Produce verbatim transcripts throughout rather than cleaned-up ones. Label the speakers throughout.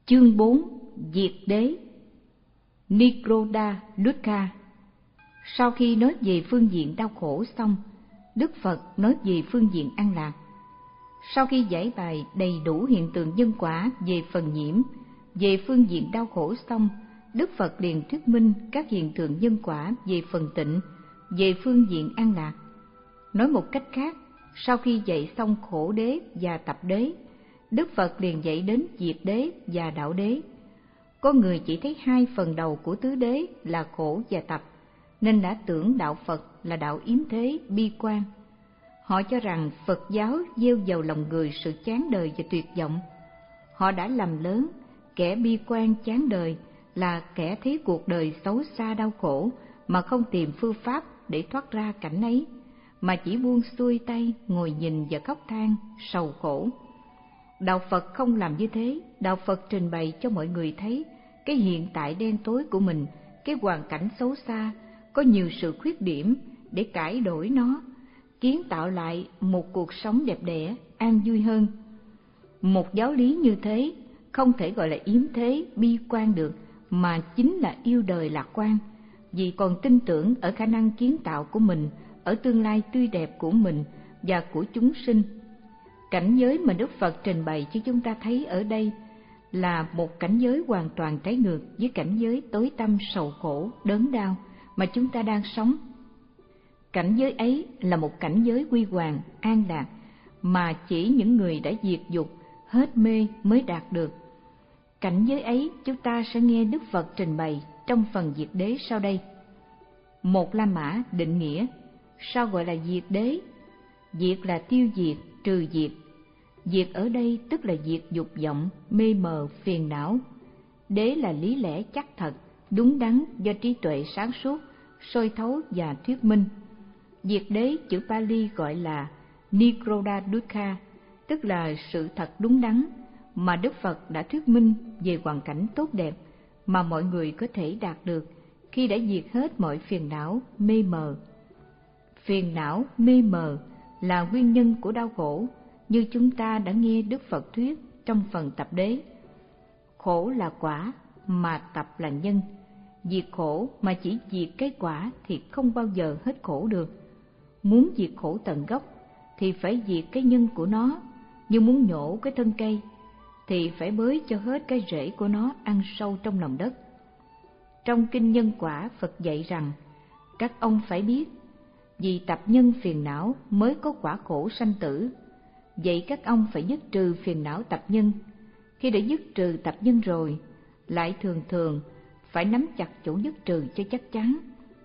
Speaker 1: Chương bốn. Diệt đế. Nirodha Dukkha. Sau khi nói về phương diện đau khổ xong, Đức Phật nói về phương diện an lạc. Sau khi giải bày đầy đủ hiện tượng nhân quả về phần nhiễm, về phương diện đau khổ xong, Đức Phật liền thuyết minh các hiện tượng nhân quả về phần tịnh, về phương diện an lạc. Nói một cách khác, sau khi dạy xong khổ đế và tập đế, Đức Phật liền dạy đến diệt đế và đạo đế. Có người chỉ thấy hai phần đầu của tứ đế là khổ và tập, nên đã tưởng đạo Phật là đạo yếm thế, bi quan. Họ cho rằng Phật giáo gieo vào lòng người sự chán đời và tuyệt vọng. Họ đã lầm lớn, kẻ bi quan chán đời là kẻ thấy cuộc đời xấu xa đau khổ mà không tìm phương pháp để thoát ra cảnh ấy, mà chỉ buông xuôi tay ngồi nhìn và khóc than sầu khổ. Đạo Phật không làm như thế. Đạo Phật trình bày cho mọi người thấy cái hiện tại đen tối của mình, cái hoàn cảnh xấu xa, có nhiều sự khuyết điểm để cải đổi nó, kiến tạo lại một cuộc sống đẹp đẽ, an vui hơn. Một giáo lý như thế không thể gọi là yếm thế, bi quan được, mà chính là yêu đời lạc quan, vì còn tin tưởng ở khả năng kiến tạo của mình, ở tương lai tươi đẹp của mình và của chúng sinh. Cảnh giới mà Đức Phật trình bày cho chúng ta thấy ở đây là một cảnh giới hoàn toàn trái ngược với cảnh giới tối tăm sầu khổ, đớn đau mà chúng ta đang sống. Cảnh giới ấy là một cảnh giới huy hoàng, an lạc mà chỉ những người đã diệt dục, hết mê mới đạt được. Cảnh giới ấy chúng ta sẽ nghe Đức Phật trình bày trong phần diệt đế sau đây. Một La Mã định nghĩa. Sao gọi là diệt đế? Diệt là tiêu diệt, trừ diệt. Diệt ở đây tức là diệt dục vọng, mê mờ, phiền não. Đế là lý lẽ chắc thật, đúng đắn do trí tuệ sáng suốt, soi thấu và thuyết minh. Diệt đế chữ Pali gọi là Nirodha Dukkha, tức là sự thật đúng đắn mà Đức Phật đã thuyết minh về hoàn cảnh tốt đẹp mà mọi người có thể đạt được khi đã diệt hết mọi phiền não, mê mờ. Phiền não, mê mờ là nguyên nhân của đau khổ, như chúng ta đã nghe Đức Phật thuyết trong phần tập đế. Khổ là quả, mà tập là nhân. Diệt khổ mà chỉ diệt cái quả thì không bao giờ hết khổ được. Muốn diệt khổ tận gốc thì phải diệt cái nhân của nó, như muốn nhổ cái thân cây thì phải bới cho hết cái rễ của nó ăn sâu trong lòng đất. Trong Kinh Nhân Quả, Phật dạy rằng các ông phải biết, vì tập nhân phiền não mới có quả khổ sanh tử. Vậy các ông phải dứt trừ phiền não tập nhân. Khi đã dứt trừ tập nhân rồi, lại thường thường phải nắm chặt chỗ dứt trừ cho chắc chắn.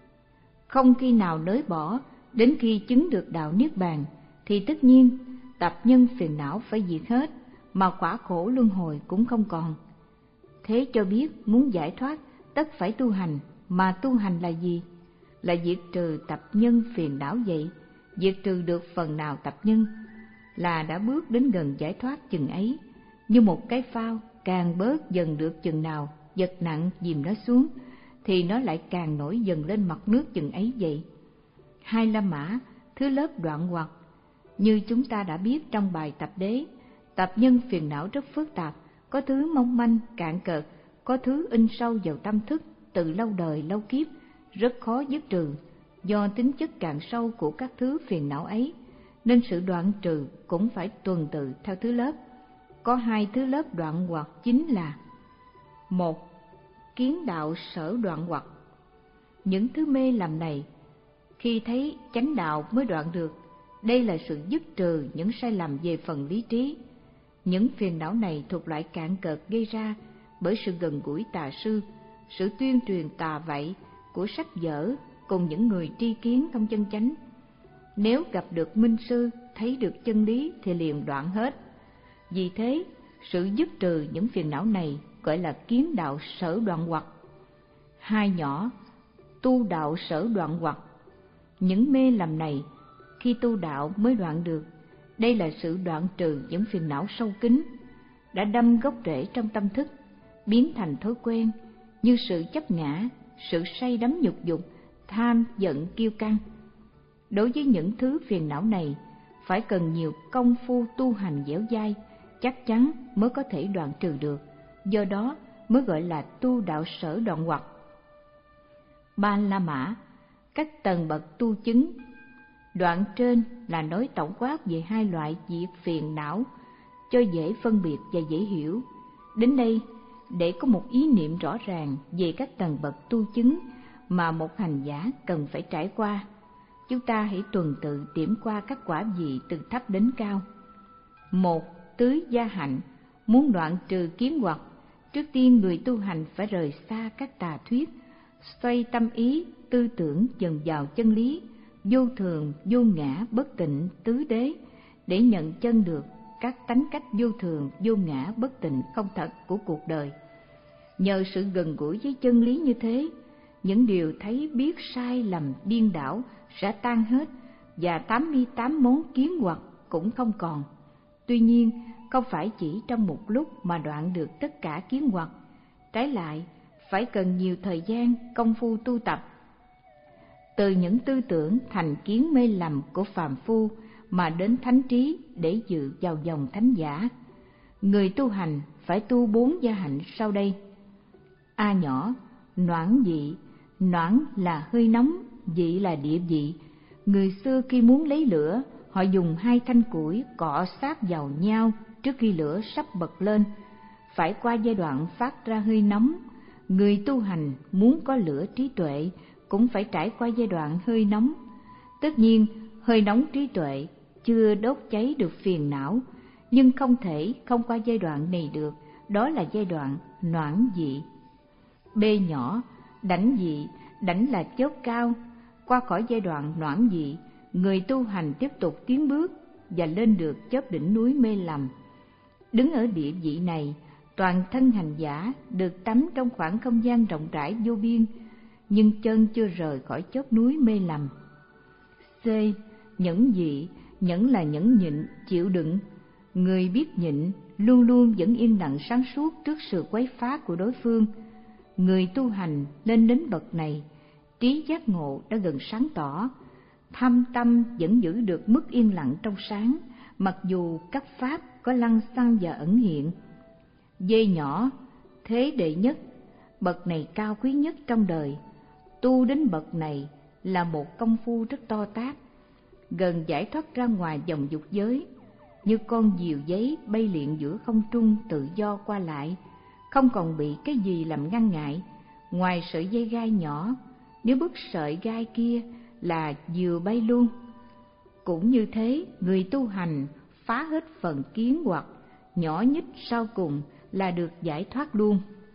Speaker 1: Không khi nào nới bỏ, đến khi chứng được đạo Niết Bàn, thì tất nhiên tập nhân phiền não phải diệt hết, mà quả khổ luân hồi cũng không còn. Thế cho biết muốn giải thoát tất phải tu hành, mà tu hành là gì? Là diệt trừ tập nhân phiền não vậy. Diệt trừ được phần nào tập nhân là đã bước đến gần giải thoát chừng ấy. Như một cái phao càng bớt dần được chừng nào, vật nặng dìm nó xuống thì nó lại càng nổi dần lên mặt nước chừng ấy vậy. Hai La Mã, thứ lớp đoạn hoặc. Như chúng ta đã biết trong bài tập đế, tập nhân phiền não rất phức tạp, có thứ mong manh, cạn cợt, có thứ in sâu vào tâm thức từ lâu đời lâu kiếp, rất khó dứt trừ. Do tính chất cạn sâu của các thứ phiền não ấy, nên sự đoạn trừ cũng phải tuần tự theo thứ lớp. Có hai thứ lớp đoạn hoặc chính là: một, kiến đạo sở đoạn hoặc. Những thứ mê lầm này, khi thấy chánh đạo mới đoạn được. Đây là sự dứt trừ những sai lầm về phần lý trí. Những phiền não này thuộc loại cạn cợt gây ra bởi sự gần gũi tà sư, sự tuyên truyền tà vậy của sách vở cùng những người tri kiến không chân chánh. Nếu gặp được minh sư, thấy được chân lý thì liền đoạn hết. Vì thế, sự dứt trừ những phiền não này gọi là kiến đạo sở đoạn hoặc. Hai nhỏ, tu đạo sở đoạn hoặc. Những mê lầm này khi tu đạo mới đoạn được. Đây là sự đoạn trừ những phiền não sâu kín, đã đâm gốc rễ trong tâm thức, biến thành thói quen, như sự chấp ngã, sự say đắm nhục dục, tham, giận, kiêu căng. Đối với những thứ phiền não này, phải cần nhiều công phu tu hành dẻo dai, chắc chắn mới có thể đoạn trừ được. do đó mới gọi là tu đạo sở đoạn hoặc. Ba la mã, các tầng bậc tu chứng. Đoạn trên là nói tổng quát về hai loại diệt phiền não cho dễ phân biệt và dễ hiểu. Đến đây, để có một ý niệm rõ ràng về các tầng bậc tu chứng mà một hành giả cần phải trải qua, chúng ta hãy tuần tự điểm qua các quả vị từ thấp đến cao. Một, tứ gia hạnh. Muốn đoạn trừ kiến hoặc, trước tiên người tu hành phải rời xa các tà thuyết, xoay tâm ý, tư tưởng dần vào chân lý, vô thường, vô ngã, bất tịnh, tứ đế, để nhận chân được các tánh cách vô thường, vô ngã, bất tịnh, không thật của cuộc đời. Nhờ sự gần gũi với chân lý như thế, những điều thấy biết sai lầm điên đảo sẽ tan hết và tám mươi tám món kiến hoặc cũng không còn. Tuy nhiên, không phải chỉ trong một lúc mà đoạn được tất cả kiến hoặc, trái lại phải cần nhiều thời gian công phu tu tập. Từ những tư tưởng thành kiến mê lầm của phàm phu mà đến thánh trí để dự vào dòng thánh giả. Người tu hành phải tu bốn gia hạnh sau đây. A nhỏ, noãn dị. Noãn là hơi nóng, dị là địa vị. Người xưa khi muốn lấy lửa, họ dùng hai thanh củi cọ sát vào nhau trước khi lửa sắp bật lên, phải qua giai đoạn phát ra hơi nóng. Người tu hành muốn có lửa trí tuệ cũng phải trải qua giai đoạn hơi nóng. Tất nhiên, hơi nóng trí tuệ chưa đốt cháy được phiền não, nhưng không thể không qua giai đoạn này được, đó là giai đoạn noãn dị. B nhỏ, đảnh dị. Đảnh là chót cao. Qua khỏi giai đoạn noãn dị, người tu hành tiếp tục tiến bước và lên được chóp đỉnh núi mê lầm. Đứng ở địa vị này, toàn thân hành giả được tắm trong khoảng không gian rộng rãi vô biên, nhưng chân chưa rời khỏi chóp núi mê lầm. C. Nhẫn dị. Nhẫn là nhẫn nhịn, chịu đựng. Người biết nhịn luôn luôn vẫn yên lặng sáng suốt trước sự quấy phá của đối phương. Người tu hành lên đến bậc này, trí giác ngộ đã gần sáng tỏ, thâm tâm vẫn giữ được mức yên lặng trong sáng, mặc dù các pháp có lăng xăng và ẩn hiện. Dê nhỏ, thế đệ nhất. Bậc này cao quý nhất trong đời. Tu đến bậc này là một công phu rất to tát, gần giải thoát ra ngoài dòng dục giới, như con diều giấy bay lượn giữa không trung tự do qua lại, không còn bị cái gì làm ngăn ngại ngoài sợi dây gai nhỏ. Nếu bứt sợi gai kia là diều bay luôn. Cũng như thế, người tu hành phá hết phần kiến hoặc nhỏ nhất sau cùng là được giải thoát luôn.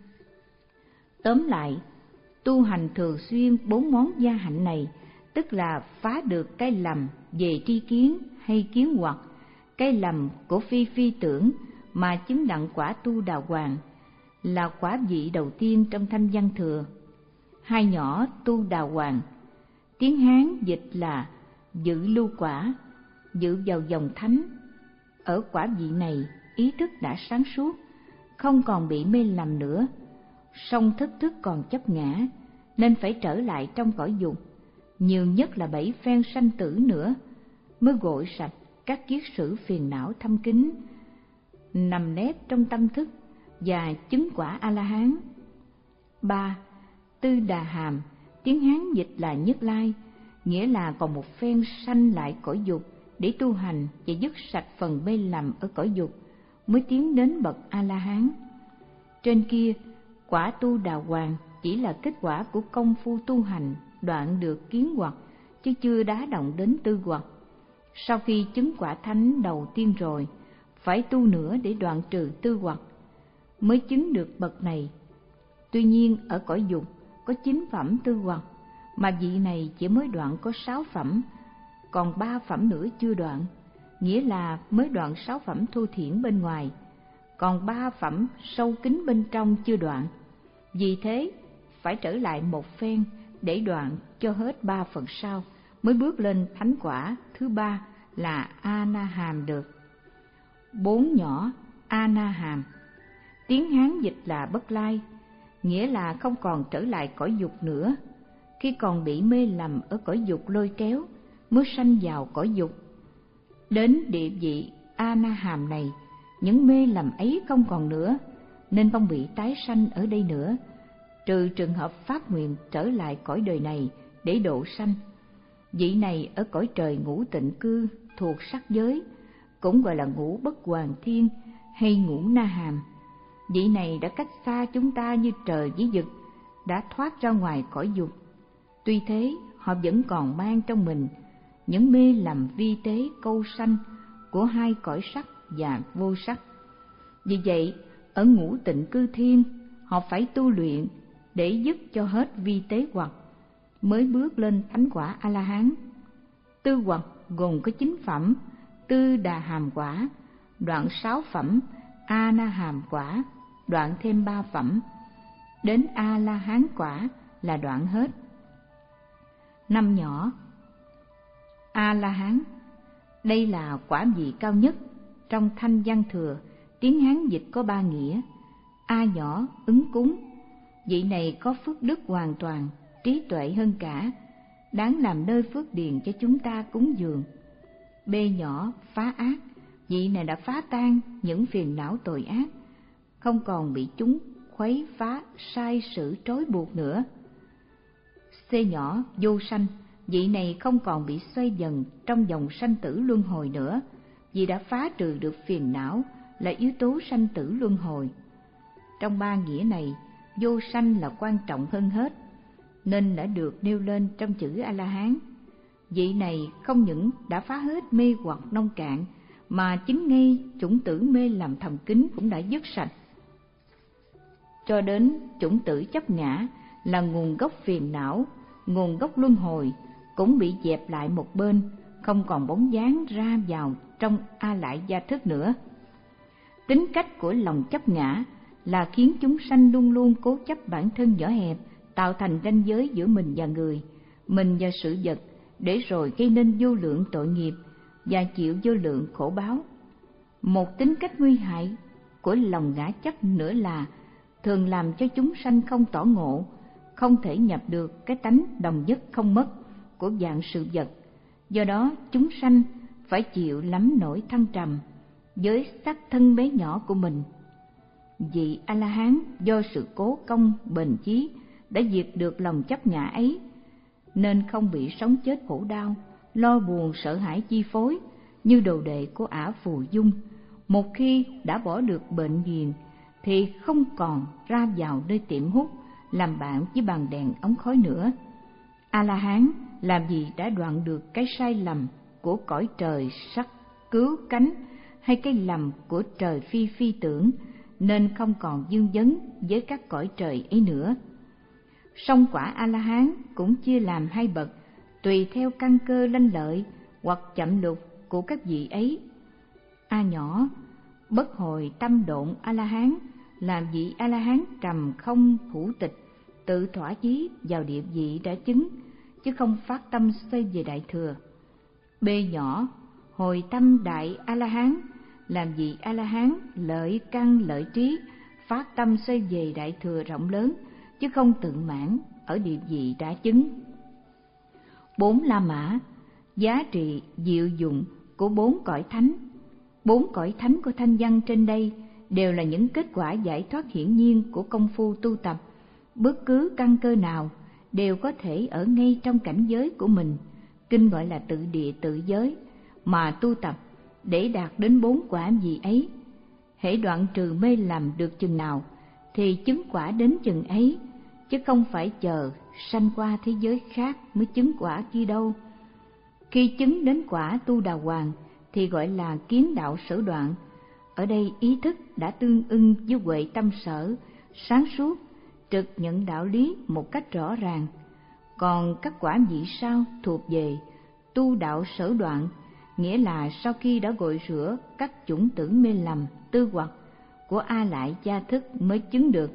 Speaker 1: Tóm lại, tu hành thường xuyên bốn món gia hạnh này, tức là phá được cái lầm về tri kiến hay kiến hoặc, cái lầm của phi phi tưởng mà chứng đặng quả tu đào hoàng, là quả vị đầu tiên trong thanh văn thừa. Hai nhỏ tu đào hoàng, tiếng Hán dịch là dự lưu quả, dự vào dòng thánh. Ở quả vị này, ý thức đã sáng suốt, không còn bị mê lầm nữa, song thức thức còn chấp ngã, nên phải trở lại trong cõi dục, nhiều nhất là bảy phen sanh tử nữa, mới gội sạch các kiết sử phiền não thâm kín, nằm nép trong tâm thức và chứng quả A-la-hán. Ba. Tư đà hàm, tiếng Hán dịch là nhất lai, nghĩa là còn một phen sanh lại cõi dục để tu hành và dứt sạch phần mê lầm ở cõi dục, mới tiến đến bậc A-la-hán. Trên kia, quả tu đà hoàng chỉ là kết quả của công phu tu hành đoạn được kiến hoặc, chứ chưa đá động đến tư hoặc. Sau khi chứng quả thánh đầu tiên rồi, phải tu nữa để đoạn trừ tư hoặc, mới chứng được bậc này. Tuy nhiên ở cõi dục có chín phẩm tư hoặc, mà vị này chỉ mới đoạn có sáu phẩm, còn ba phẩm nữa chưa đoạn, nghĩa là mới đoạn sáu phẩm thô thiển bên ngoài, còn ba phẩm sâu kín bên trong chưa đoạn. Vì thế phải trở lại một phen để đoạn cho hết ba phần sau, mới bước lên thánh quả thứ ba là A-na-hàm được. Bốn nhỏ A-na-hàm, tiếng Hán dịch là bất lai, nghĩa là không còn trở lại cõi dục nữa. Khi còn bị mê lầm ở cõi dục lôi kéo, mới sanh vào cõi dục. Đến địa vị A-na-hàm này, những mê lầm ấy không còn nữa, nên không bị tái sanh ở đây nữa, trừ trường hợp phát nguyện trở lại cõi đời này để độ sanh. Vị này ở cõi trời ngũ tịnh cư thuộc sắc giới, cũng gọi là ngũ bất hoàn thiên hay ngũ na hàm. Vị này đã cách xa chúng ta như trời với vực, đã thoát ra ngoài cõi dục. Tuy thế, họ vẫn còn mang trong mình những mê lầm vi tế câu sanh của hai cõi sắc và vô sắc. Vì vậy, ở ngũ tịnh cư thiên, họ phải tu luyện để dứt cho hết vi tế hoặc, mới bước lên thánh quả A-la-hán. Tư hoặc gồm có chín phẩm: tư đà hàm quả, đoạn sáu phẩm a na hàm quả, đoạn thêm ba phẩm, đến a la hán quả là đoạn hết. Năm nhỏ. A la hán, đây là quả vị cao nhất. Trong Thanh Văn Thừa, tiếng Hán dịch có ba nghĩa. A nhỏ, ứng cúng, vị này có phước đức hoàn toàn, trí tuệ hơn cả, đáng làm nơi phước điền cho chúng ta cúng dường. B nhỏ, phá ác, vị này đã phá tan những phiền não tội ác, không còn bị chúng khuấy phá sai sự trói buộc nữa. C nhỏ, vô sanh, vị này không còn bị xoay dần trong dòng sanh tử luân hồi nữa, vì đã phá trừ được phiền não là yếu tố sanh tử luân hồi. Trong ba nghĩa này, vô sanh là quan trọng hơn hết, nên đã được nêu lên trong chữ A-la-hán. Vị này không những đã phá hết mê hoặc nông cạn, mà chính ngay chủng tử mê làm thầm kín cũng đã dứt sạch. Cho đến chủng tử chấp ngã là nguồn gốc phiền não, nguồn gốc luân hồi, cũng bị dẹp lại một bên, không còn bóng dáng ra vào trong a lại gia thức nữa. Tính cách của lòng chấp ngã là khiến chúng sanh luôn luôn cố chấp bản thân nhỏ hẹp, tạo thành ranh giới giữa mình và người, mình và sự vật, để rồi gây nên vô lượng tội nghiệp và chịu vô lượng khổ báo. Một tính cách nguy hại của lòng ngã chấp nữa là thường làm cho chúng sanh không tỏ ngộ, không thể nhập được cái tánh đồng nhất không mất của dạng sự vật. Do đó chúng sanh phải chịu lắm nỗi thăng trầm với xác thân bé nhỏ của mình. Vị A-la-hán do sự cố công bền chí đã diệt được lòng chấp ngã ấy, nên không bị sống chết khổ đau, lo buồn sợ hãi chi phối như đồ đệ của Ả Phù Dung. Một khi đã bỏ được bệnh ghiền thì không còn ra vào nơi tiệm hút làm bạn với bàn đèn ống khói nữa. A-la-hán làm gì đã đoạn được cái sai lầm của cõi trời sắc cứu cánh hay cái lầm của trời phi phi tưởng, nên không còn dương vấn với các cõi trời ấy nữa. Song quả A-la-hán cũng chia làm hai bậc, tùy theo căn cơ lanh lợi hoặc chậm lục của các vị ấy. A nhỏ, bất hồi tâm độn A-la-hán làm vị A-la-hán trầm không thủ tịch, tự thỏa chí vào địa vị đã chứng, chứ không phát tâm xoay về đại thừa. B nhỏ, hồi tâm đại A-la-hán làm vị A-la-hán lợi căn lợi trí, phát tâm xoay về đại thừa rộng lớn, chứ không tự mãn ở địa vị đã chứng. Bốn La Mã, giá trị diệu dụng của bốn cõi thánh. Bốn cõi thánh của Thanh Văn trên đây đều là những kết quả giải thoát hiển nhiên của công phu tu tập. Bất cứ căn cơ nào đều có thể ở ngay trong cảnh giới của mình, kinh gọi là tự địa tự giới, mà tu tập để đạt đến bốn quả vị ấy. Hễ đoạn trừ mê lầm được chừng nào thì chứng quả đến chừng ấy, chứ không phải chờ sanh qua thế giới khác mới chứng quả kia đâu. Khi chứng đến quả tu đà hoàng thì gọi là kiến đạo sở đoạn. Ở đây ý thức đã tương ưng với huệ tâm sở, sáng suốt, trực nhận đạo lý một cách rõ ràng. Còn các quả vị sau thuộc về tu đạo sở đoạn, nghĩa là sau khi đã gội rửa các chủng tử mê lầm, tư hoặc của A lại gia thức mới chứng được.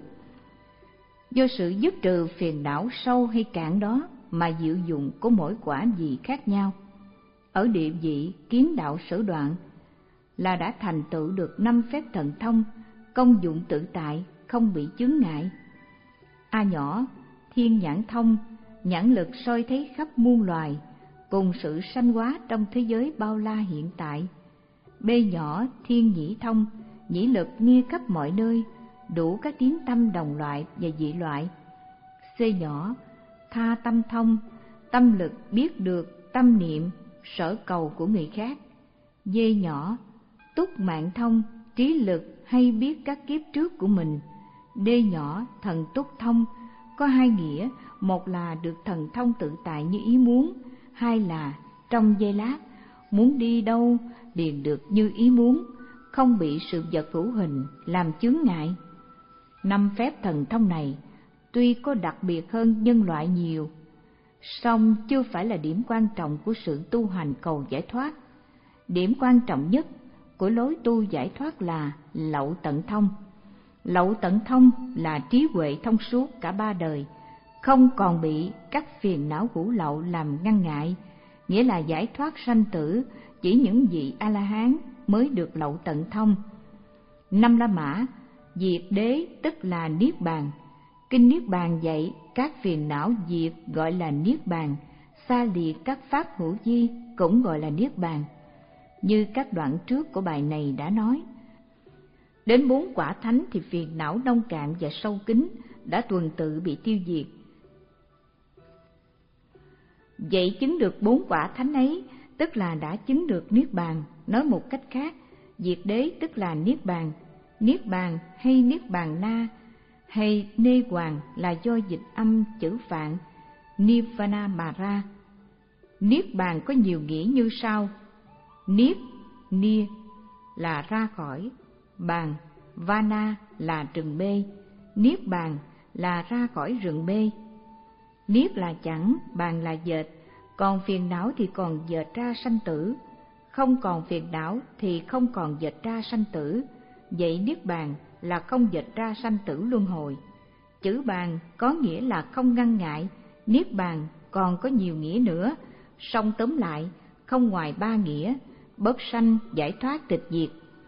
Speaker 1: Do sự dứt trừ phiền não sâu hay cạn đó mà diệu dụng của mỗi quả vị khác nhau. Ở địa vị kiến đạo sở đoạn là đã thành tựu được năm phép thần thông, công dụng tự tại, không bị chướng ngại. A nhỏ, thiên nhãn thông, nhãn lực soi thấy khắp muôn loài, cùng sự sanh hóa trong thế giới bao la hiện tại. B nhỏ, thiên nhĩ thông, nhĩ lực nghe khắp mọi nơi, đủ các tiếng tâm đồng loại và dị loại. C nhỏ, tha tâm thông, tâm lực biết được tâm niệm, sở cầu của người khác. D nhỏ, túc mạng thông, trí lực hay biết các kiếp trước của mình. D nhỏ, thần túc thông, có hai nghĩa, một là được thần thông tự tại như ý muốn, hai là trong giây lát, muốn đi đâu liền được như ý muốn, không bị sự vật hữu hình làm chướng ngại. Năm phép thần thông này tuy có đặc biệt hơn nhân loại nhiều, song chưa phải là điểm quan trọng của sự tu hành cầu giải thoát. Điểm quan trọng nhất của lối tu giải thoát là lậu tận thông. Lậu tận thông là trí huệ thông suốt cả ba đời, không còn bị các phiền não hữu lậu làm ngăn ngại, nghĩa là giải thoát sanh tử chỉ những vị A-la-hán mới được lậu tận thông. Năm La Mã, diệt đế tức là niết bàn. Kinh Niết Bàn dạy các phiền não diệt gọi là niết bàn, xa liệt các pháp hữu vi cũng gọi là niết bàn. Như các đoạn trước của bài này đã nói, đến bốn quả thánh thì phiền não nông cạn và sâu kín đã tuần tự bị tiêu diệt. Vậy chứng được bốn quả thánh ấy tức là đã chứng được niết bàn. Nói một cách khác, diệt đế tức là niết bàn. Niết bàn hay niết bàn na hay nê hoàng là do dịch âm chữ Phạn nirvana mà ra. Niết bàn có nhiều nghĩa như sau: niết, nia là ra khỏi, bàn, vana là rừng mê, niết bàn là ra khỏi rừng mê. Niết là chẳng, bàn là dệt, còn phiền não thì còn dệt ra sanh tử. Không còn phiền não thì không còn dệt ra sanh tử. Vậy niết bàn là không dệt ra sanh tử luân hồi. Chữ bàn có nghĩa là không ngăn ngại, niết bàn còn có nhiều nghĩa nữa, song tóm lại không ngoài ba nghĩa: bất sanh, giải thoát, tịch diệt.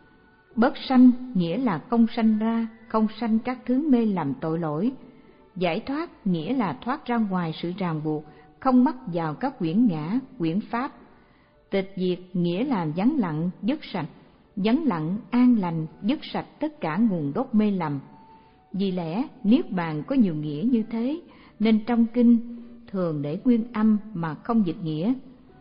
Speaker 1: Bất sanh nghĩa là không sanh ra, không sanh các thứ mê lầm tội lỗi. Giải thoát nghĩa là thoát ra ngoài sự ràng buộc, không mắc vào các quyển ngã, quyển pháp. Tịch diệt nghĩa là vắng lặng, dứt sạch, vắng lặng, an lành, dứt sạch tất cả nguồn gốc mê lầm. Vì lẽ niết bàn có nhiều nghĩa như thế, nên trong kinh thường để nguyên âm mà không dịch nghĩa.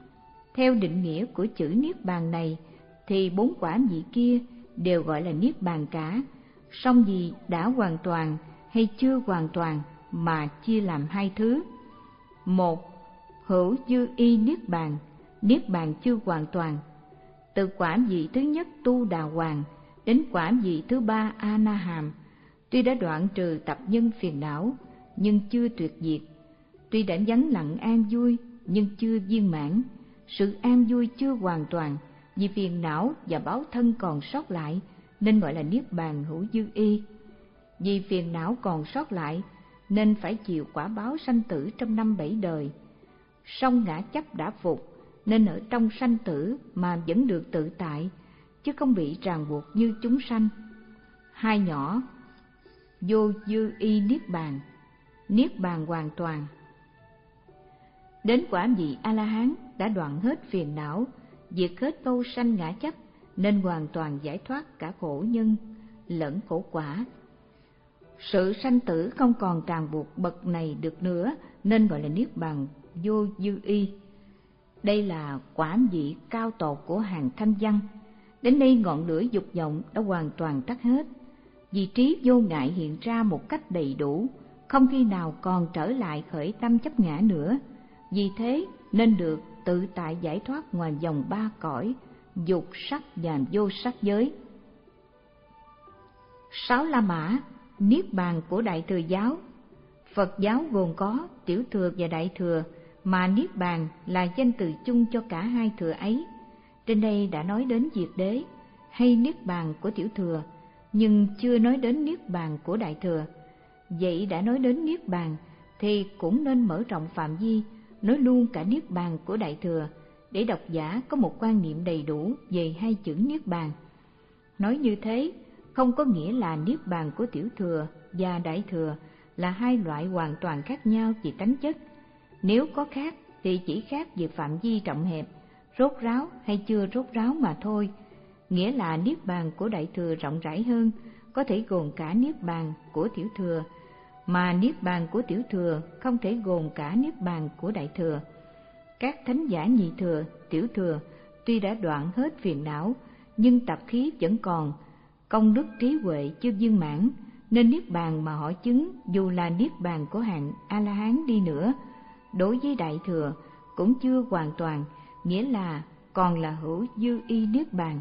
Speaker 1: Theo định nghĩa của chữ niết bàn này thì bốn quả vị kia đều gọi là niết bàn cả, song vì đã hoàn toàn hay chưa hoàn toàn mà chia làm hai thứ. Một, hữu dư y niết bàn, niết bàn chưa hoàn toàn. Từ quả vị thứ nhất tu đà hoàng đến quả vị thứ ba a na hàm, tuy đã đoạn trừ tập nhân phiền não nhưng chưa tuyệt diệt, tuy đã vắng lặng an vui nhưng chưa viên mãn. Sự an vui chưa hoàn toàn vì phiền não và báo thân còn sót lại nên gọi là niết bàn hữu dư y. Vì phiền não còn sót lại nên phải chịu quả báo sanh tử trong năm bảy đời. Song ngã chấp đã phục nên ở trong sanh tử mà vẫn được tự tại, chứ không bị ràng buộc như chúng sanh. Hai nhỏ, vô dư y niết bàn, niết bàn hoàn toàn. Đến quả vị A-la-hán đã đoạn hết phiền não, diệt hết câu sanh ngã chấp, nên hoàn toàn giải thoát cả khổ nhân lẫn khổ quả. Sự sanh tử không còn ràng buộc bậc này được nữa nên gọi là niết bàn vô dư y. Đây là quả vị cao tột của hàng thanh văn. Đến đây ngọn lửa dục vọng đã hoàn toàn tắt hết, vì trí vô ngại hiện ra một cách đầy đủ, không khi nào còn trở lại khởi tâm chấp ngã nữa. Vì thế nên được tự tại giải thoát ngoài vòng ba cõi, dục sắc và vô sắc giới. Sáu La Mã, niết bàn của Đại Thừa giáo. Phật giáo gồm có Tiểu Thừa và Đại Thừa, mà niết bàn là danh từ chung cho cả hai thừa ấy. Trên đây đã nói đến diệt đế hay niết bàn của Tiểu Thừa, nhưng chưa nói đến niết bàn của Đại Thừa. Vậy đã nói đến niết bàn thì cũng nên mở rộng phạm vi, nói luôn cả niết bàn của Đại Thừa, để độc giả có một quan niệm đầy đủ về hai chữ niết bàn. Nói như thế không có nghĩa là niết bàn của Tiểu Thừa và Đại Thừa là hai loại hoàn toàn khác nhau về tánh chất. Nếu có khác thì chỉ khác về phạm vi rộng hẹp, rốt ráo hay chưa rốt ráo mà thôi. Nghĩa là niết bàn của Đại Thừa rộng rãi hơn, có thể gồm cả niết bàn của tiểu thừa, mà niết bàn của tiểu thừa không thể gồm cả niết bàn của đại thừa. Các thánh giả nhị thừa, tiểu thừa tuy đã đoạn hết phiền não, nhưng tập khí vẫn còn, công đức trí huệ chưa viên mãn, nên niết bàn mà họ chứng dù là niết bàn của hạng A-la-hán đi nữa, đối với đại thừa cũng chưa hoàn toàn, nghĩa là còn là hữu dư y niết bàn.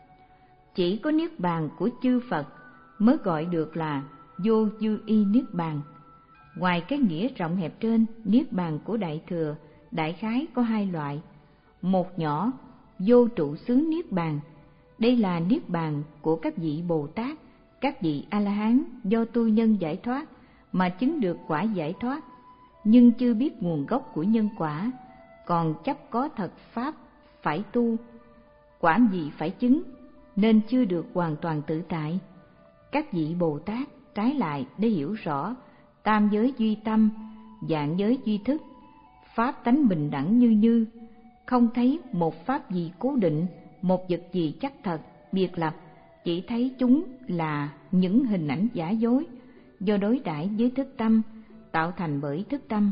Speaker 1: Chỉ có niết bàn của chư Phật mới gọi được là vô dư y niết bàn. Ngoài cái nghĩa rộng hẹp trên, niết bàn của đại thừa đại khái có hai loại. Một nhỏ, vô trụ xứ niết bàn. Đây là niết bàn của các vị Bồ Tát, các vị A-la-hán do tu nhân giải thoát mà chứng được quả giải thoát, nhưng chưa biết nguồn gốc của nhân quả, còn chấp có thật pháp phải tu, quả gì phải chứng, nên chưa được hoàn toàn tự tại. Các vị Bồ Tát trái lại để hiểu rõ tam giới duy tâm, vạn giới duy thức, pháp tánh bình đẳng như như, không thấy một pháp gì cố định, một vật gì chắc thật, biệt lập, chỉ thấy chúng là những hình ảnh giả dối, do đối đãi với thức tâm, tạo thành bởi thức tâm.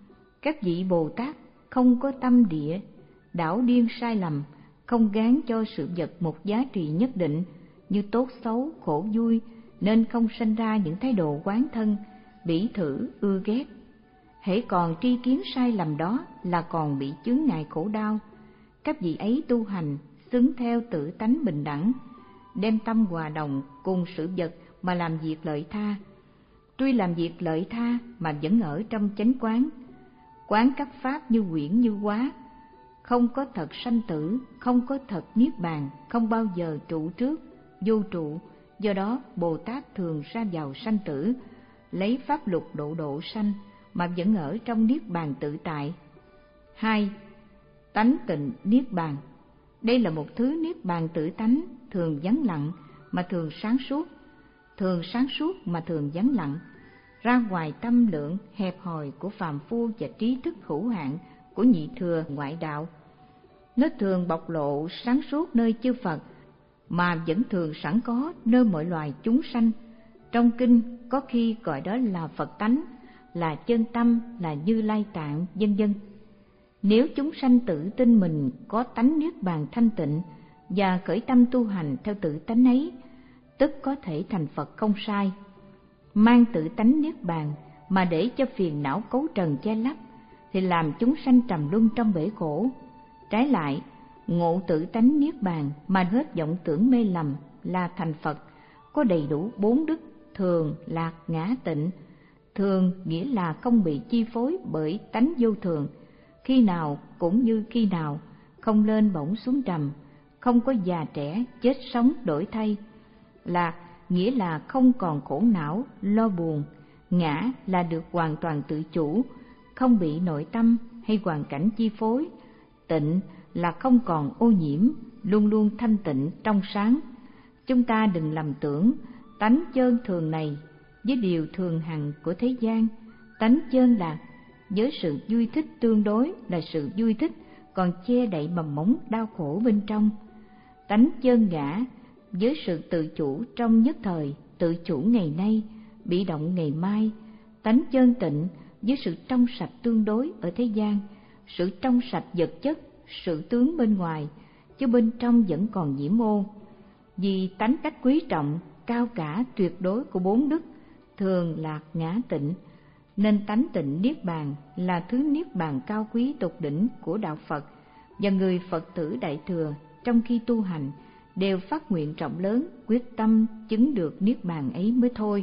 Speaker 1: Các vị Bồ Tát không có tâm địa, đảo điên sai lầm, không gán cho sự vật một giá trị nhất định như tốt xấu, khổ vui, nên không sanh ra những thái độ oán thân, bỉ thử, ưa ghét. Hễ còn tri kiến sai lầm đó là còn bị chướng ngại khổ đau. Các vị ấy tu hành xứng theo tự tánh bình đẳng, đem tâm hòa đồng cùng sự vật mà làm việc lợi tha. Tuy làm việc lợi tha mà vẫn ở trong chánh quán, quán các pháp như quyển như hóa, không có thật sanh tử, không có thật niết bàn, không bao giờ trụ trước, vô trụ. Do đó Bồ Tát thường ra vào sanh tử, lấy pháp luật độ độ sanh mà vẫn ở trong niết bàn tự tại. Hai, tánh tịnh niết bàn. Đây là một thứ niết bàn tự tánh, thường vắng lặng mà thường sáng suốt, thường sáng suốt mà thường vắng lặng, ra ngoài tâm lượng hẹp hòi của phàm phu và trí thức hữu hạn của nhị thừa ngoại đạo. Nó thường bộc lộ sáng suốt nơi chư Phật, mà vẫn thường sẵn có nơi mọi loài chúng sanh. Trong kinh có khi gọi đó là Phật tánh, là chân tâm, là Như Lai tạng, vân vân. Nếu chúng sanh tự tin mình có tánh niết bàn thanh tịnh và khởi tâm tu hành theo tự tánh ấy, tức có thể thành Phật không sai. Mang tự tánh niết bàn mà để cho phiền não cấu trần che lấp thì làm chúng sanh trầm luân trong bể khổ. Trái lại, ngộ tự tánh niết bàn mà hết vọng tưởng mê lầm là thành Phật, có đầy đủ bốn đức thường, lạc, ngã, tịnh. Thường nghĩa là không bị chi phối bởi tánh vô thường, khi nào cũng như khi nào, không lên bổng xuống trầm, không có già trẻ, chết sống đổi thay. Lạc nghĩa là không còn khổ não, lo buồn. Ngã là được hoàn toàn tự chủ, không bị nội tâm hay hoàn cảnh chi phối. Tịnh là không còn ô nhiễm, luôn luôn thanh tịnh trong sáng. Chúng ta đừng lầm tưởng tánh chơn thường này với điều thường hằng của thế gian. Tánh chơn lạc với sự vui thích tương đối là sự vui thích, còn che đậy mầm mống đau khổ bên trong. Tánh chơn ngã với sự tự chủ trong nhất thời, tự chủ ngày nay, bị động ngày mai. Tánh chơn tịnh với sự trong sạch tương đối ở thế gian, sự trong sạch vật chất, sự tướng bên ngoài, chứ bên trong vẫn còn nhiễm ô. Vì tánh cách quý trọng, cao cả tuyệt đối của bốn đức thường, lạc, ngã, tịnh, nên tánh tịnh niết bàn là thứ niết bàn cao quý tột đỉnh của đạo Phật, và người Phật tử đại thừa trong khi tu hành đều phát nguyện rộng lớn, quyết tâm chứng được niết bàn ấy mới thôi.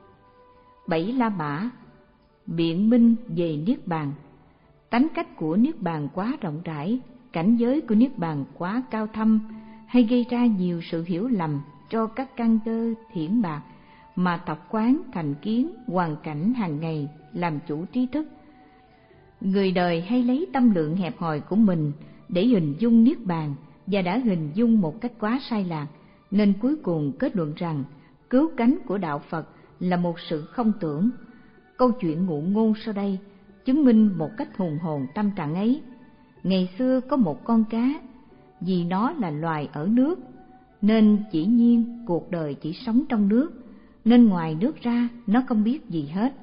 Speaker 1: Bảy la mã biện minh về niết bàn. Tánh cách của niết bàn quá rộng rãi, cảnh giới của niết bàn quá cao thâm, hay gây ra nhiều sự hiểu lầm cho các căn cơ thiển bạc mà tập quán, thành kiến, hoàn cảnh hàng ngày làm chủ trí thức. Người đời hay lấy tâm lượng hẹp hòi của mình để hình dung niết bàn và đã hình dung một cách quá sai lạc, nên cuối cùng kết luận rằng cứu cánh của đạo Phật là một sự không tưởng. Câu chuyện ngụ ngôn sau đây chứng minh một cách hùng hồn tâm trạng ấy. Ngày xưa có một con cá, vì nó là loài ở nước nên chỉ nhiên cuộc đời chỉ sống trong nước. nên ngoài nước ra nó không biết gì hết.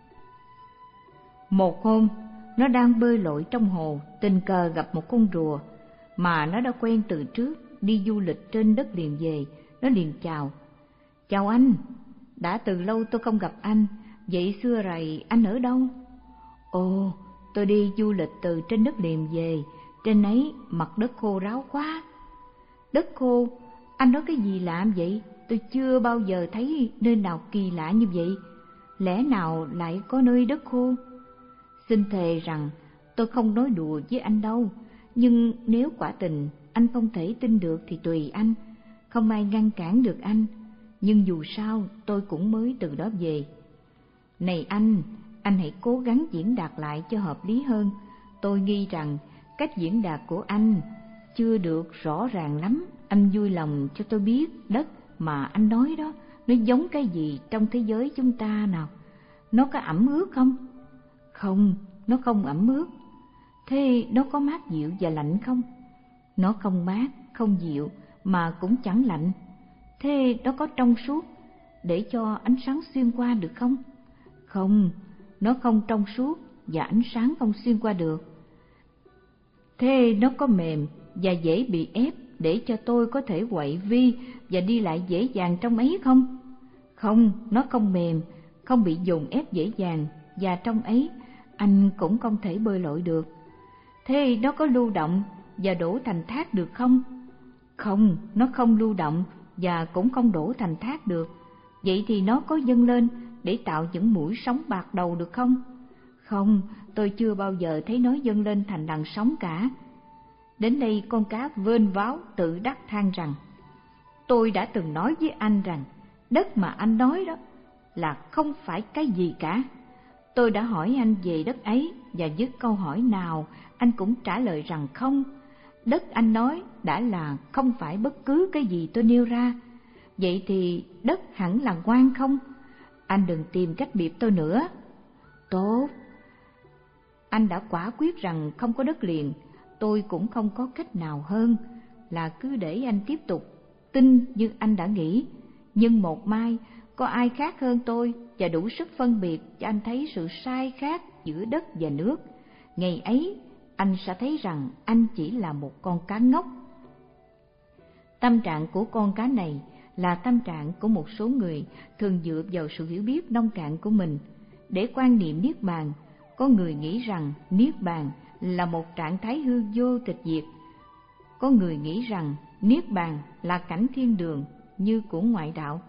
Speaker 1: Một hôm, nó đang bơi lội trong hồ, tình cờ gặp một con rùa mà nó đã quen từ trước, đi du lịch trên đất liền về. Nó liền chào: "Chào anh, đã từ lâu tôi không gặp anh, vậy xưa rày anh ở đâu?" "Ồ, tôi đi du lịch từ trên đất liền về, trên ấy mặt đất khô ráo quá." "Đất khô? Anh nói cái gì lạ vậy? Tôi chưa bao giờ thấy nơi nào kỳ lạ như vậy. Lẽ nào lại có nơi đất khô?" "Xin thề rằng tôi không nói đùa với anh đâu, nhưng nếu quả tình anh không thể tin được thì tùy anh, không ai ngăn cản được anh, nhưng dù sao tôi cũng mới từ đó về." "Này anh, anh hãy cố gắng diễn đạt lại cho hợp lý hơn. Tôi nghi rằng cách diễn đạt của anh chưa được rõ ràng lắm. Anh vui lòng cho tôi biết đất mà anh nói đó, nó giống cái gì trong thế giới chúng ta nào? Nó có ẩm ướt không?" "Không, nó không ẩm ướt." "Thế nó có mát dịu và lạnh không?" "Nó không mát, không dịu, mà cũng chẳng lạnh." "Thế nó có trong suốt để cho ánh sáng xuyên qua được không?" "Không, nó không trong suốt và ánh sáng không xuyên qua được." "Thế nó có mềm và dễ bị ép để cho tôi có thể quậy vi và đi lại dễ dàng trong ấy không?" "Không, nó không mềm, không bị dồn ép dễ dàng, và trong ấy anh cũng không thể bơi lội được." "Thế nó có lưu động và đổ thành thác được không?" "Không, nó không lưu động và cũng không đổ thành thác được." "Vậy thì nó có dâng lên để tạo những mũi sóng bạc đầu được không?" "Không, tôi chưa bao giờ thấy nó dâng lên thành làn sóng cả." Đến đây con cá vênh váo tự đắc than rằng: "Tôi đã từng nói với anh rằng đất mà anh nói đó là không phải cái gì cả. Tôi đã hỏi anh về đất ấy và với câu hỏi nào anh cũng trả lời rằng không. Đất anh nói đã là không phải bất cứ cái gì tôi nêu ra. Vậy thì đất hẳn là ngoan không? Anh đừng tìm cách biệp tôi nữa." "Tốt, anh đã quả quyết rằng không có đất liền. Tôi cũng không có cách nào hơn là cứ để anh tiếp tục tin như anh đã nghĩ. Nhưng một mai có ai khác hơn tôi và đủ sức phân biệt cho anh thấy sự sai khác giữa đất và nước. Ngày ấy anh sẽ thấy rằng anh chỉ là một con cá ngốc." Tâm trạng của con cá này là tâm trạng của một số người thường dựa vào sự hiểu biết nông cạn của mình để quan niệm niết bàn. Có người nghĩ rằng niết bàn là một trạng thái hư vô tịch diệt. Có người nghĩ rằng niết bàn là cảnh thiên đường như của ngoại đạo.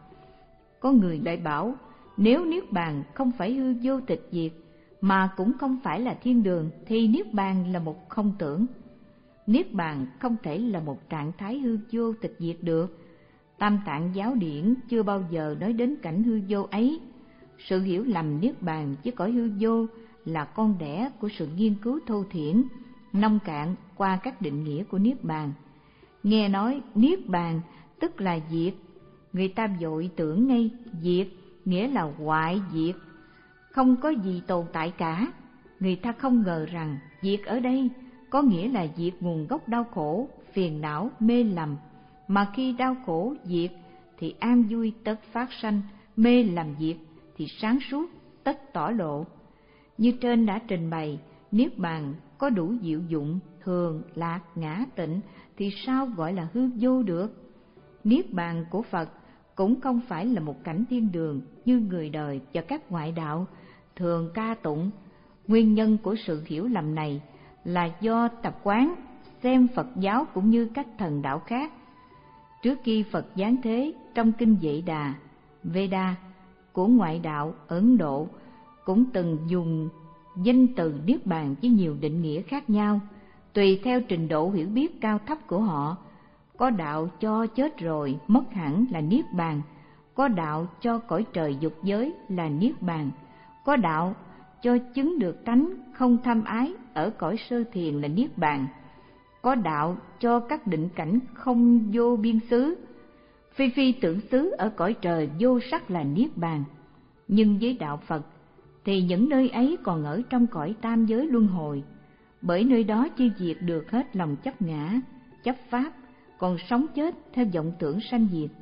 Speaker 1: Có người lại bảo nếu niết bàn không phải hư vô tịch diệt mà cũng không phải là thiên đường thì niết bàn là một không tưởng. Niết bàn không thể là một trạng thái hư vô tịch diệt được. Tam Tạng giáo điển chưa bao giờ nói đến cảnh hư vô ấy. Sự hiểu lầm niết bàn với cõi hư vô là con đẻ của sự nghiên cứu thô thiển, nông cạn qua các định nghĩa của niết bàn. Nghe nói niết bàn tức là diệt, người ta vội tưởng ngay diệt nghĩa là hoại diệt, không có gì tồn tại cả. Người ta không ngờ rằng diệt ở đây có nghĩa là diệt nguồn gốc đau khổ, phiền não, mê lầm. Mà khi đau khổ diệt thì an vui tất phát sanh, mê lầm diệt thì sáng suốt tất tỏ lộ. Như trên đã trình bày, niết bàn có đủ diệu dụng, thường, lạc, ngã, tịnh thì sao gọi là hư vô được? Niết bàn của Phật cũng không phải là một cảnh thiên đường như người đời và các ngoại đạo thường ca tụng. Nguyên nhân của sự hiểu lầm này là do tập quán xem Phật giáo cũng như các thần đạo khác. Trước khi Phật giáng thế, trong kinh Vệ Đà, Veda của ngoại đạo Ấn Độ cũng từng dùng danh từ niết bàn với nhiều định nghĩa khác nhau, tùy theo trình độ hiểu biết cao thấp của họ. Có đạo cho chết rồi mất hẳn là niết bàn, có đạo cho cõi trời dục giới là niết bàn, có đạo cho chứng được tánh không tham ái ở cõi sơ thiền là niết bàn, có đạo cho các định cảnh không vô biên xứ, phi phi tưởng xứ ở cõi trời vô sắc là niết bàn. Nhưng với đạo Phật thì những nơi ấy còn ở trong cõi tam giới luân hồi, bởi nơi đó chưa diệt được hết lòng chấp ngã, chấp pháp, còn sống chết theo vọng tưởng sanh diệt.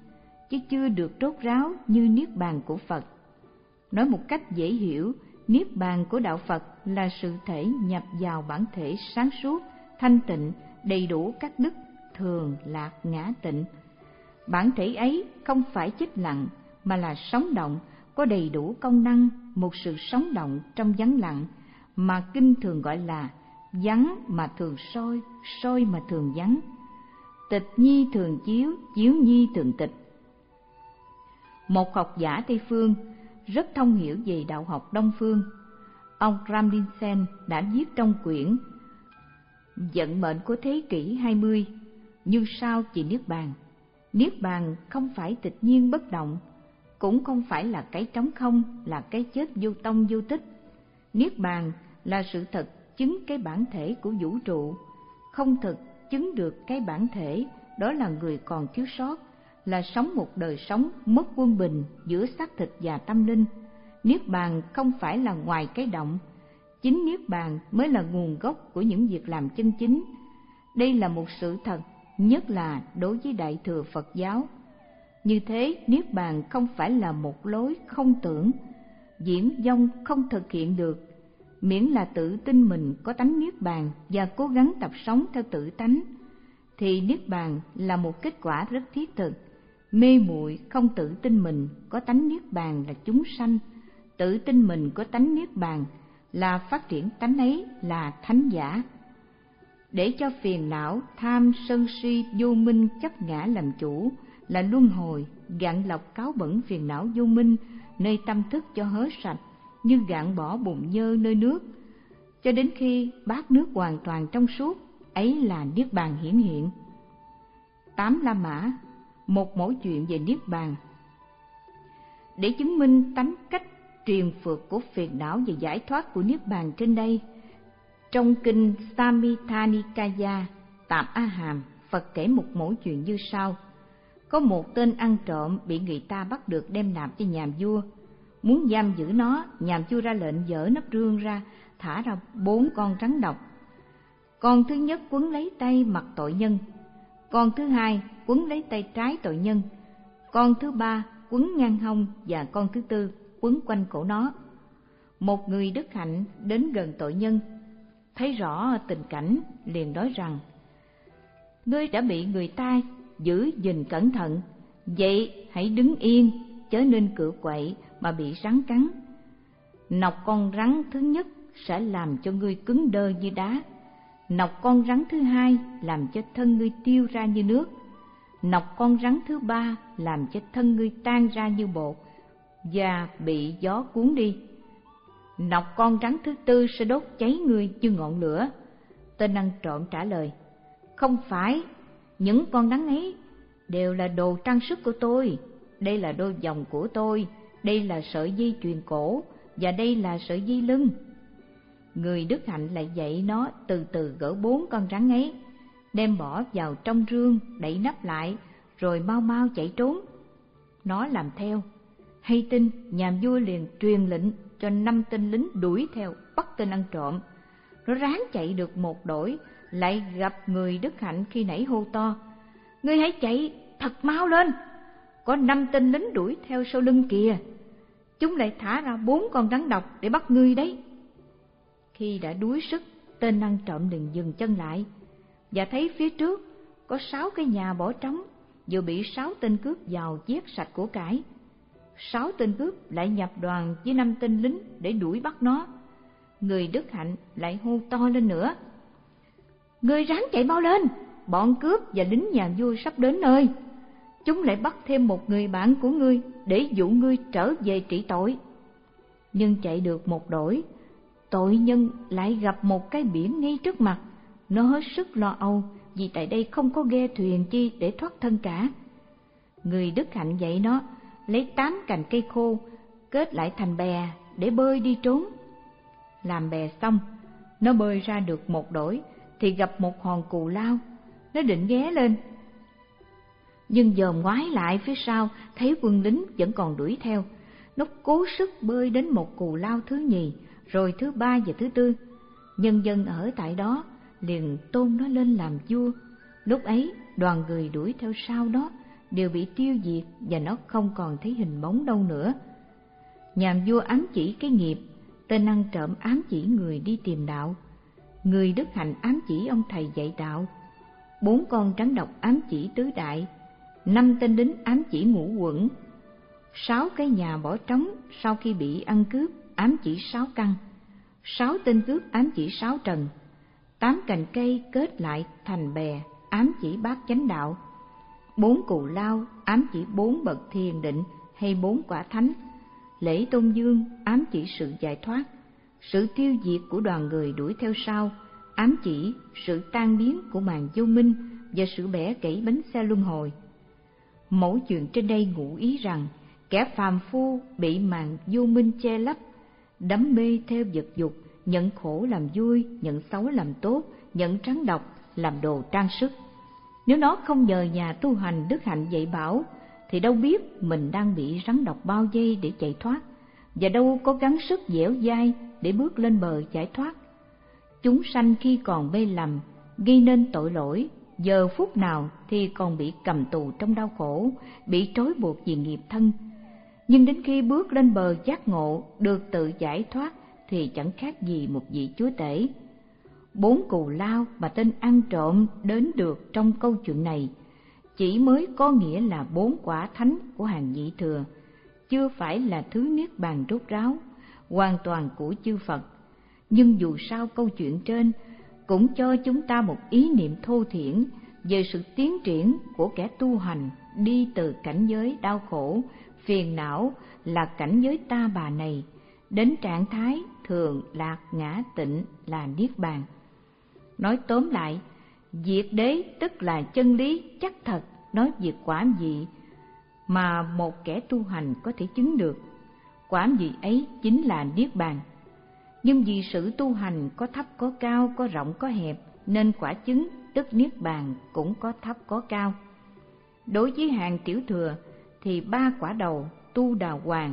Speaker 1: chứ chưa được rốt ráo như niết bàn của Phật. Nói một cách dễ hiểu, niết bàn của đạo Phật là sự thể nhập vào bản thể sáng suốt, thanh tịnh, đầy đủ các đức thường, lạc, ngã, tịnh. Bản thể ấy không phải chết lặng mà là sống động, có đầy đủ công năng, một sự sống động trong vắng lặng mà kinh thường gọi là vắng mà thường soi, soi mà thường vắng. Tịch nhi thường chiếu, chiếu nhi thường tịch. Một học giả Tây phương rất thông hiểu về đạo học Đông phương, ông Ramlin đã viết trong quyển Vận mệnh của thế kỷ hai mươi như sau về niết bàn. Niết bàn không phải tịch nhiên bất động, cũng không phải là cái trống không, là cái chết vô tông vô tích. Niết bàn là sự thật chứng cái bản thể của vũ trụ, không thực chứng được cái bản thể, đó là người còn thiếu sót, là sống một đời sống mất quân bình giữa xác thịt và tâm linh. Niết bàn không phải là ngoài cái động, chính niết bàn mới là nguồn gốc của những việc làm chân chính. Đây là một sự thật, nhất là đối với Đại thừa Phật giáo. Như thế, niết bàn không phải là một lối không tưởng, viễn vông không thực hiện được. Miễn là tự tin mình có tánh niết bàn và cố gắng tập sống theo tự tánh, thì niết bàn là một kết quả rất thiết thực. Mê muội không tự tin mình có tánh niết bàn là chúng sanh, tự tin mình có tánh niết bàn là phát triển tánh ấy là thánh giả. Để cho phiền não, tham, sân si, vô minh, chấp ngã làm chủ là luân hồi, gạn lọc cáo bẩn phiền não vô minh nơi tâm thức cho hớ sạch, như gạn bỏ bùn nhơ nơi nước, cho đến khi bát nước hoàn toàn trong suốt, ấy là niết bàn hiển hiện. Tám La Mã, một mẫu chuyện về niết bàn. Để chứng minh tánh cách truyền phược của phiền não và giải thoát của niết bàn trên đây, trong kinh Samhita Nikaya Tạp A Hàm, Phật kể một mẫu chuyện như sau. Có một tên ăn trộm bị người ta bắt được đem nạp cho nhà vua. Muốn giam giữ nó, nhà vua ra lệnh dỡ nắp rương ra, thả ra bốn con rắn độc. Con thứ nhất quấn lấy tay mặt tội nhân, con thứ hai quấn lấy tay trái tội nhân, con thứ ba quấn ngang hông và con thứ tư quấn quanh cổ nó. Một người đức hạnh đến gần tội nhân, thấy rõ tình cảnh, liền nói rằng: ngươi đã bị người ta giữ gìn cẩn thận, vậy hãy đứng yên, chớ nên cựa quậy mà bị rắn cắn. Nọc con rắn thứ nhất sẽ làm cho ngươi cứng đơ như đá, nọc con rắn thứ hai làm cho thân ngươi tiêu ra như nước, nọc con rắn thứ ba làm cho thân ngươi tan ra như bột và bị gió cuốn đi, nọc con rắn thứ tư sẽ đốt cháy ngươi như ngọn lửa. Tên ăn trộm trả lời: không phải, những con rắn ấy đều là đồ trang sức của tôi, đây là đôi vòng của tôi, đây là sợi dây chuyền cổ và đây là sợi dây lưng. Người đức hạnh lại dạy nó từ từ gỡ bốn con rắn ấy, đem bỏ vào trong rương, đậy nắp lại, rồi mau mau chạy trốn. Nó làm theo. Hay tin, nhà vua liền truyền lệnh cho năm tên lính đuổi theo bắt tên ăn trộm. Nó ráng chạy được một đỗi, lại gặp người đức hạnh khi nãy hô to: ngươi hãy chạy thật mau lên, có năm tên lính đuổi theo sau lưng kìa, chúng lại thả ra bốn con rắn độc để bắt ngươi đấy. Khi đã đuối sức, tên ăn trộm liền dừng chân lại và thấy phía trước có sáu cái nhà bỏ trống, vừa bị sáu tên cướp vào giết sạch của cải. Sáu tên cướp lại nhập đoàn với năm tên lính để đuổi bắt nó. Người đức hạnh lại hô to lên nữa: ngươi ráng chạy mau lên, bọn cướp và lính nhà vua sắp đến nơi. Chúng lại bắt thêm một người bạn của ngươi để dụ ngươi trở về trị tội. Nhưng chạy được một đỗi, tội nhân lại gặp một cái biển ngay trước mặt. Nó hết sức lo âu vì tại đây không có ghe thuyền chi để thoát thân cả. Người đức hạnh dạy nó lấy tám cành cây khô kết lại thành bè để bơi đi trốn. Làm bè xong, nó bơi ra được một đỗi thì gặp một hòn cù lao. Nó định ghé lên, nhưng dòm ngoái lại phía sau thấy quân lính vẫn còn đuổi theo. Nó cố sức bơi đến một cù lao thứ nhì, rồi thứ ba và thứ tư. Nhân dân ở tại đó liền tôn nó lên làm vua. Lúc ấy đoàn người đuổi theo sau đó đều bị tiêu diệt và nó không còn thấy hình bóng đâu nữa. Nhàm vua ám chỉ cái nghiệp, tên ăn trộm ám chỉ người đi tìm đạo, người đức hạnh ám chỉ ông thầy dạy đạo, bốn con rắn độc ám chỉ tứ đại, năm tên lính ám chỉ ngũ quẩn, sáu cái nhà bỏ trống sau khi bị ăn cướp ám chỉ sáu căn, sáu tên cướp ám chỉ sáu trần, tám cành cây kết lại thành bè ám chỉ bát chánh đạo, bốn cù lao ám chỉ bốn bậc thiền định hay bốn quả thánh, lễ tôn dương ám chỉ sự giải thoát, sự tiêu diệt của đoàn người đuổi theo sau ám chỉ sự tan biến của màn vô minh và sự bẻ gãy bánh xe luân hồi. Mẫu chuyện trên đây ngụ ý rằng kẻ phàm phu bị màn vô minh che lấp, đắm mê theo vật dục, nhận khổ làm vui, nhận xấu làm tốt, nhận rắn độc làm đồ trang sức. Nếu nó không nhờ nhà tu hành đức hạnh dạy bảo, thì đâu biết mình đang bị rắn độc bao vây để chạy thoát, và đâu có gắng sức dẻo dai để bước lên bờ giải thoát. Chúng sanh khi còn mê lầm, gây nên tội lỗi, giờ phút nào thì còn bị cầm tù trong đau khổ, bị trói buộc vì nghiệp thân. Nhưng đến khi bước lên bờ giác ngộ, được tự giải thoát, thì chẳng khác gì một vị chúa tể. Bốn cù lao mà tên ăn trộm đến được trong câu chuyện này chỉ mới có nghĩa là bốn quả thánh của hàng nhị thừa, chưa phải là thứ niết bàn rốt ráo, hoàn toàn của chư Phật. Nhưng dù sao câu chuyện trên cũng cho chúng ta một ý niệm thô thiển về sự tiến triển của kẻ tu hành đi từ cảnh giới đau khổ, phiền não là cảnh giới ta bà này, đến trạng thái thường lạc ngã tịnh là niết bàn. Nói tóm lại, diệt đế tức là chân lý chắc thật nói việc quả vị mà một kẻ tu hành có thể chứng được. Quả vị ấy chính là niết bàn. Nhưng vì sự tu hành có thấp có cao, có rộng có hẹp, nên quả chứng tức niết bàn cũng có thấp có cao. Đối với hàng tiểu thừa thì ba quả đầu tu đà hoàng,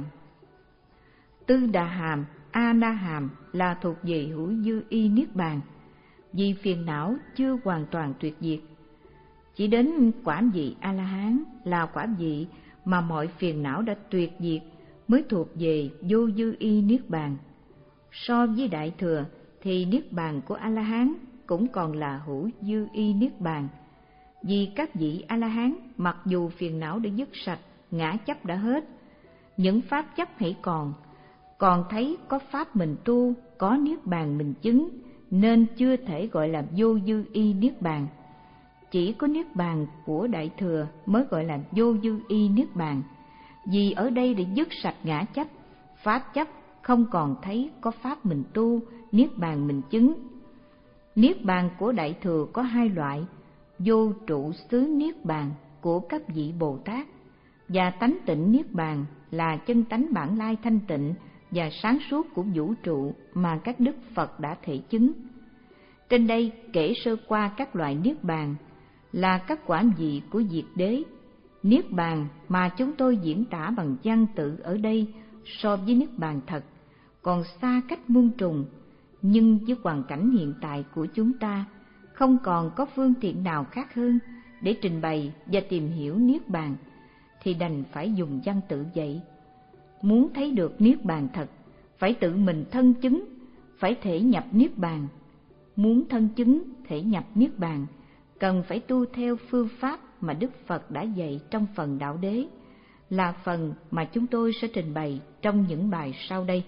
Speaker 1: tư đà hàm, a na hàm là thuộc về hữu dư y niết bàn, vì phiền não chưa hoàn toàn tuyệt diệt. Chỉ đến quả vị a la hán là quả vị mà mọi phiền não đã tuyệt diệt mới thuộc về vô dư y niết bàn. So với đại thừa thì niết bàn của a la hán cũng còn là hữu dư y niết bàn, vì các vị a la hán mặc dù phiền não đã dứt sạch, ngã chấp đã hết, những pháp chấp hãy còn, còn thấy có pháp mình tu, có niết bàn mình chứng, nên chưa thể gọi là vô dư y niết bàn. Chỉ có niết bàn của đại thừa mới gọi là vô dư y niết bàn, vì ở đây đã dứt sạch ngã chấp, pháp chấp, không còn thấy có pháp mình tu, niết bàn mình chứng. Niết bàn của đại thừa có hai loại: vô trụ xứ niết bàn của các vị Bồ Tát, và tánh tịnh niết bàn là chân tánh bản lai thanh tịnh và sáng suốt của vũ trụ mà các đức Phật đã thể chứng. Trên đây kể sơ qua các loại niết bàn là các quả vị của diệt đế. Niết bàn mà chúng tôi diễn tả bằng văn tự ở đây so với niết bàn thật còn xa cách muôn trùng, nhưng với hoàn cảnh hiện tại của chúng ta không còn có phương tiện nào khác hơn để trình bày và tìm hiểu niết bàn, thì đành phải dùng văn tự vậy. Muốn thấy được niết bàn thật, phải tự mình thân chứng, phải thể nhập niết bàn. Muốn thân chứng thể nhập niết bàn, cần phải tu theo phương pháp mà Đức Phật đã dạy trong phần Đạo Đế, là phần mà chúng tôi sẽ trình bày trong những bài sau đây.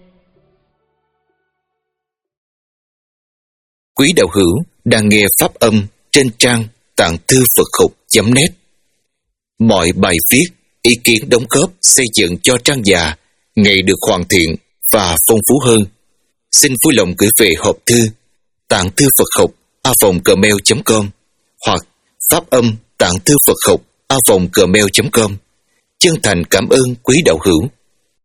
Speaker 2: Quý đạo hữu đang nghe pháp âm trên trang tạng thư Phật học chấm net. Mọi bài viết, ý kiến đóng góp xây dựng cho trang già ngày được hoàn thiện và phong phú hơn. Xin vui lòng gửi về hộp thư tạng thư Phật học a vòng gmail chấm com hoặc pháp âm tạng thư Phật học a vòng gmail chấm com. Chân thành cảm ơn quý đạo hữu.